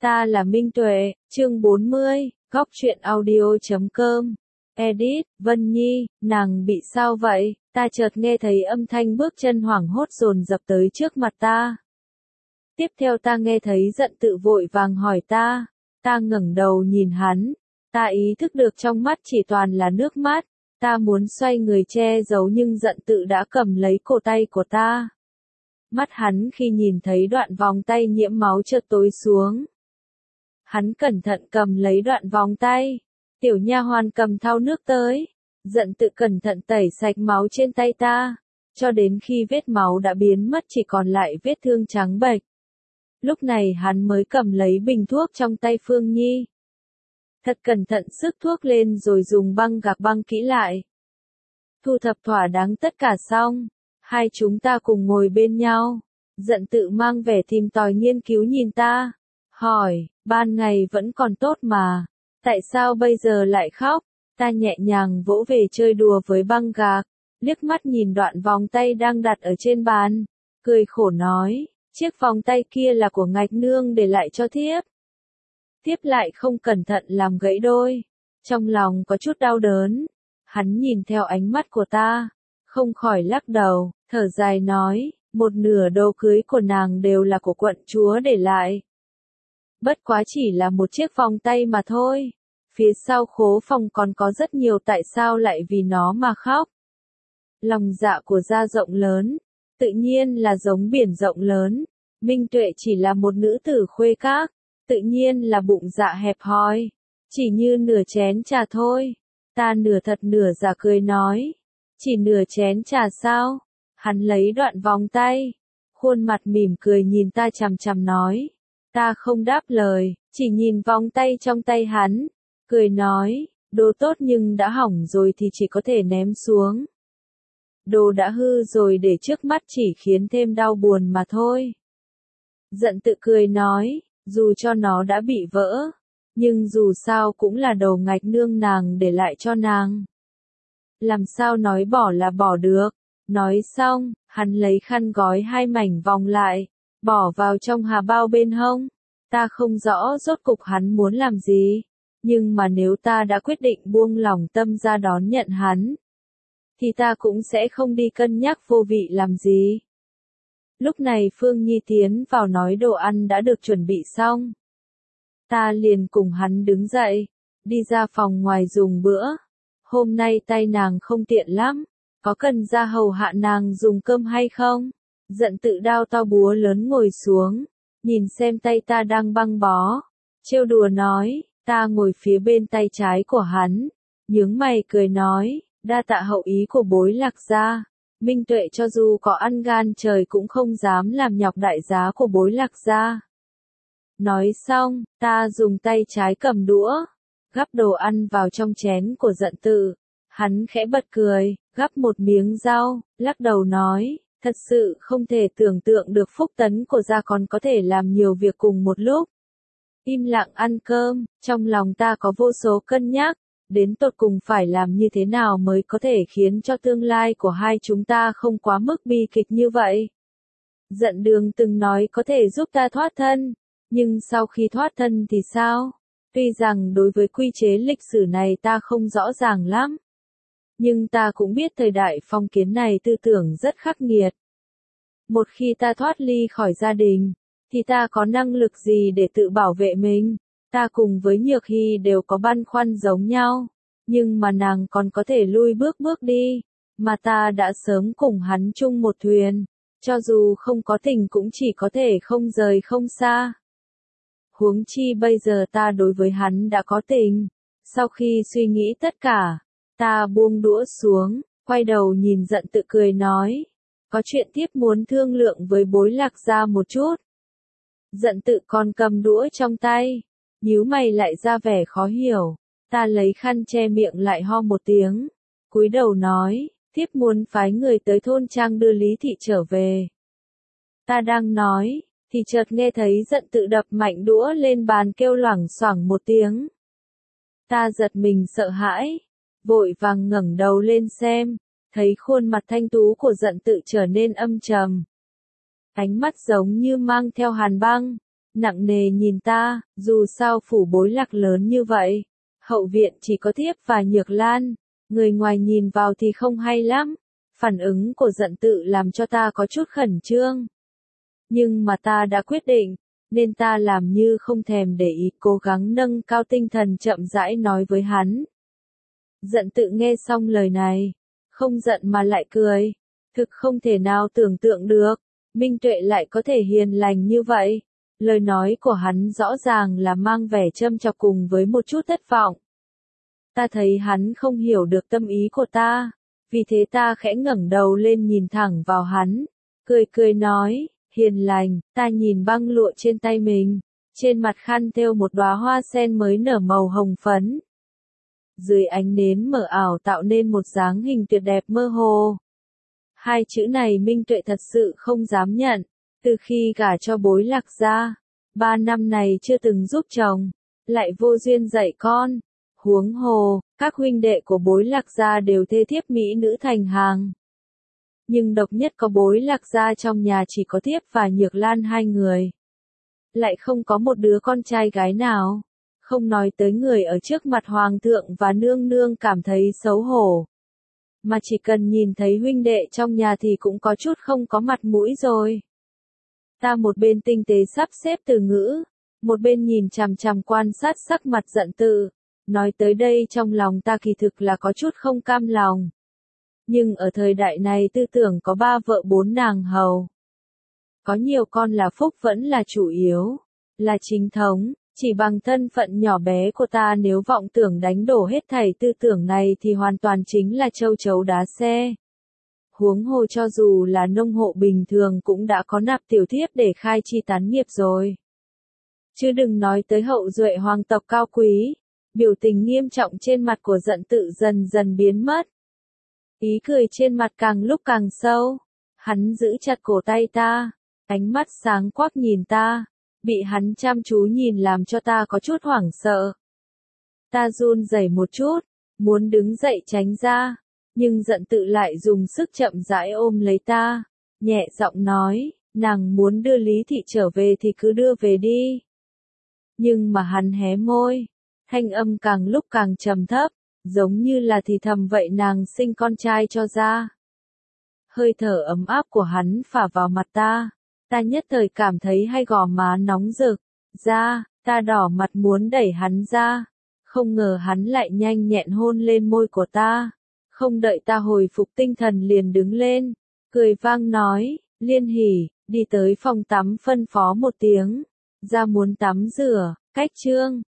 Ta là Minh Tuệ, chương 40, góc truyện audio.com. Edit, Vân Nhi, nàng bị sao vậy? Ta chợt nghe thấy âm thanh bước chân hoảng hốt dồn dập tới trước mặt ta. Tiếp theo ta nghe thấy Dận Tự vội vàng hỏi ta. Ta ngẩng đầu nhìn hắn. Ta ý thức được trong mắt chỉ toàn là nước mắt. Ta muốn xoay người che giấu nhưng Dận Tự đã cầm lấy cổ tay của ta. Mắt hắn khi nhìn thấy đoạn vòng tay nhiễm máu chợt tối xuống. Hắn cẩn thận cầm lấy đoạn vòng tay. Tiểu nha hoàn cầm thau nước tới. Dận Tự cẩn thận tẩy sạch máu trên tay ta. Cho đến khi vết máu đã biến mất chỉ còn lại vết thương trắng bệch. Lúc này hắn mới cầm lấy bình thuốc trong tay Phương Nhi. Thật cẩn thận sức thuốc lên rồi dùng băng gạc băng kỹ lại. Thu thập thỏa đáng tất cả xong. Hai chúng ta cùng ngồi bên nhau. Dận Tự mang vẻ tìm tòi nghiên cứu nhìn ta. Hỏi, ban ngày vẫn còn tốt mà. Tại sao bây giờ lại khóc? Ta nhẹ nhàng vỗ về chơi đùa với băng gạc. Liếc mắt nhìn đoạn vòng tay đang đặt ở trên bàn. Cười khổ nói, chiếc vòng tay kia là của Ngạch Nương để lại cho thiếp. Thiếp lại không cẩn thận làm gãy đôi. Trong lòng có chút đau đớn. Hắn nhìn theo ánh mắt của ta. Không khỏi lắc đầu, thở dài nói, một nửa đồ cưới của nàng đều là của quận chúa để lại. Bất quá chỉ là một chiếc vòng tay mà thôi. Phía sau khố phòng còn có rất nhiều tại sao lại vì nó mà khóc. Lòng dạ của gia rộng lớn, tự nhiên là giống biển rộng lớn. Minh Tuệ chỉ là một nữ tử khuê các, tự nhiên là bụng dạ hẹp hòi. Chỉ như nửa chén trà thôi. Ta nửa thật nửa giả cười nói. Chỉ nửa chén trà sao? Hắn lấy đoạn vòng tay. Khuôn mặt mỉm cười nhìn ta chằm chằm nói. Ta không đáp lời, chỉ nhìn vòng tay trong tay hắn. Cười nói, đồ tốt nhưng đã hỏng rồi thì chỉ có thể ném xuống. Đồ đã hư rồi để trước mắt chỉ khiến thêm đau buồn mà thôi. Dận Tự cười nói, dù cho nó đã bị vỡ, nhưng dù sao cũng là đồ Ngạch Nương nàng để lại cho nàng. Làm sao nói bỏ là bỏ được. Nói xong, hắn lấy khăn gói hai mảnh vòng lại, bỏ vào trong hà bao bên hông. Ta không rõ rốt cục hắn muốn làm gì, nhưng mà nếu ta đã quyết định buông lỏng tâm ra đón nhận hắn, thì ta cũng sẽ không đi cân nhắc vô vị làm gì. Lúc này Phương Nhi tiến vào nói đồ ăn đã được chuẩn bị xong. Ta liền cùng hắn đứng dậy, đi ra phòng ngoài dùng bữa. Hôm nay tay nàng không tiện lắm, có cần ra hầu hạ nàng dùng cơm hay không? Dận Tự đao to búa lớn ngồi xuống, nhìn xem tay ta đang băng bó. Trêu đùa nói, ta ngồi phía bên tay trái của hắn, nhướng mày cười nói, đa tạ hậu ý của bối Lạc gia. Minh Tuệ cho dù có ăn gan trời cũng không dám làm nhọc đại giá của bối Lạc gia. Nói xong, ta dùng tay trái cầm đũa, gắp đồ ăn vào trong chén của Dận Tự. Hắn khẽ bật cười, gắp một miếng rau, lắc đầu nói, thật sự không thể tưởng tượng được Phúc Tấn của gia còn có thể làm nhiều việc cùng một lúc. Im lặng ăn cơm, trong lòng ta có vô số cân nhắc, đến tột cùng phải làm như thế nào mới có thể khiến cho tương lai của hai chúng ta không quá mức bi kịch như vậy. Dận Đường từng nói có thể giúp ta thoát thân, nhưng sau khi thoát thân thì sao? Tuy rằng đối với quy chế lịch sử này ta không rõ ràng lắm, nhưng ta cũng biết thời đại phong kiến này tư tưởng rất khắc nghiệt. Một khi ta thoát ly khỏi gia đình, thì ta có năng lực gì để tự bảo vệ mình? Ta cùng với Nhược Hy đều có băn khoăn giống nhau, nhưng mà nàng còn có thể lui bước đi, mà ta đã sớm cùng hắn chung một thuyền, cho dù không có tình cũng chỉ có thể không rời không xa. Huống chi bây giờ ta đối với hắn đã có tình. Sau khi suy nghĩ tất cả, ta buông đũa xuống, quay đầu nhìn Dận Tự cười nói, có chuyện tiếp muốn thương lượng với bối Lạc gia một chút. Dận Tự còn cầm đũa trong tay, nhíu mày lại ra vẻ khó hiểu. Ta lấy khăn che miệng lại ho một tiếng, cúi đầu nói, thiếp muốn phái người tới thôn trang đưa Lý thị trở về. Ta đang nói, thì chợt nghe thấy Dận Tự đập mạnh đũa lên bàn kêu loảng xoảng một tiếng. Ta giật mình sợ hãi, vội vàng ngẩng đầu lên xem, thấy khuôn mặt thanh tú của Dận Tự trở nên âm trầm. Ánh mắt giống như mang theo hàn băng, nặng nề nhìn ta, dù sao phủ Bối Lạc lớn như vậy. Hậu viện chỉ có thiếp và Nhược Lan, người ngoài nhìn vào thì không hay lắm. Phản ứng của Dận Tự làm cho ta có chút khẩn trương. Nhưng mà ta đã quyết định, nên ta làm như không thèm để ý, cố gắng nâng cao tinh thần chậm rãi nói với hắn. Dận Tự nghe xong lời này, không giận mà lại cười. Thực không thể nào tưởng tượng được, Minh Tuệ lại có thể hiền lành như vậy. Lời nói của hắn rõ ràng là mang vẻ châm chọc cùng với một chút thất vọng. Ta thấy hắn không hiểu được tâm ý của ta, vì thế ta khẽ ngẩng đầu lên nhìn thẳng vào hắn, cười cười nói, hiền lành. Ta nhìn băng lụa trên tay mình, trên mặt khăn thêu một đóa hoa sen mới nở màu hồng phấn. Dưới ánh nến mờ ảo tạo nên một dáng hình tuyệt đẹp mơ hồ. Hai chữ này Minh Tuệ thật sự không dám nhận, từ khi gả cho Bối Lạc gia, 3 năm này chưa từng giúp chồng, lại vô duyên dạy con. Huống hồ, các huynh đệ của Bối Lạc gia đều thê thiếp mỹ nữ thành hàng. Nhưng độc nhất có Bối Lạc gia trong nhà chỉ có thiếp và Nhược Lan hai người. Lại không có một đứa con trai gái nào. Không nói tới người ở trước mặt hoàng thượng và nương nương cảm thấy xấu hổ. Mà chỉ cần nhìn thấy huynh đệ trong nhà thì cũng có chút không có mặt mũi rồi. Ta một bên tinh tế sắp xếp từ ngữ, một bên nhìn chằm chằm quan sát sắc mặt Dận Tự. Nói tới đây trong lòng ta kỳ thực là có chút không cam lòng. Nhưng ở thời đại này tư tưởng có 3 vợ 4 nàng hầu. Có nhiều con là phúc vẫn là chủ yếu, là chính thống. Chỉ bằng thân phận nhỏ bé của ta nếu vọng tưởng đánh đổ hết thảy tư tưởng này thì hoàn toàn chính là châu chấu đá xe. Huống hồ cho dù là nông hộ bình thường cũng đã có nạp tiểu thiếp để khai chi tán nghiệp rồi. Chứ đừng nói tới hậu duệ hoàng tộc cao quý. Biểu tình nghiêm trọng trên mặt của Dận Tự dần dần biến mất. Ý cười trên mặt càng lúc càng sâu. Hắn giữ chặt cổ tay ta, ánh mắt sáng quắc nhìn ta. Bị hắn chăm chú nhìn làm cho ta có chút hoảng sợ. Ta run rẩy một chút, muốn đứng dậy tránh ra, nhưng Dận Tự lại dùng sức chậm rãi ôm lấy ta, nhẹ giọng nói, nàng muốn đưa Lý Thị trở về thì cứ đưa về đi. Nhưng mà hắn hé môi, thanh âm càng lúc càng trầm thấp, giống như là thì thầm vậy nàng sinh con trai cho ra. Hơi thở ấm áp của hắn phả vào mặt ta. Ta nhất thời cảm thấy hai gò má nóng rực, ra, ta đỏ mặt muốn đẩy hắn ra. Không ngờ hắn lại nhanh nhẹn hôn lên môi của ta. Không đợi ta hồi phục tinh thần liền đứng lên, cười vang nói, Liên Hỉ, đi tới phòng tắm phân phó một tiếng, ra muốn tắm rửa, cách chương.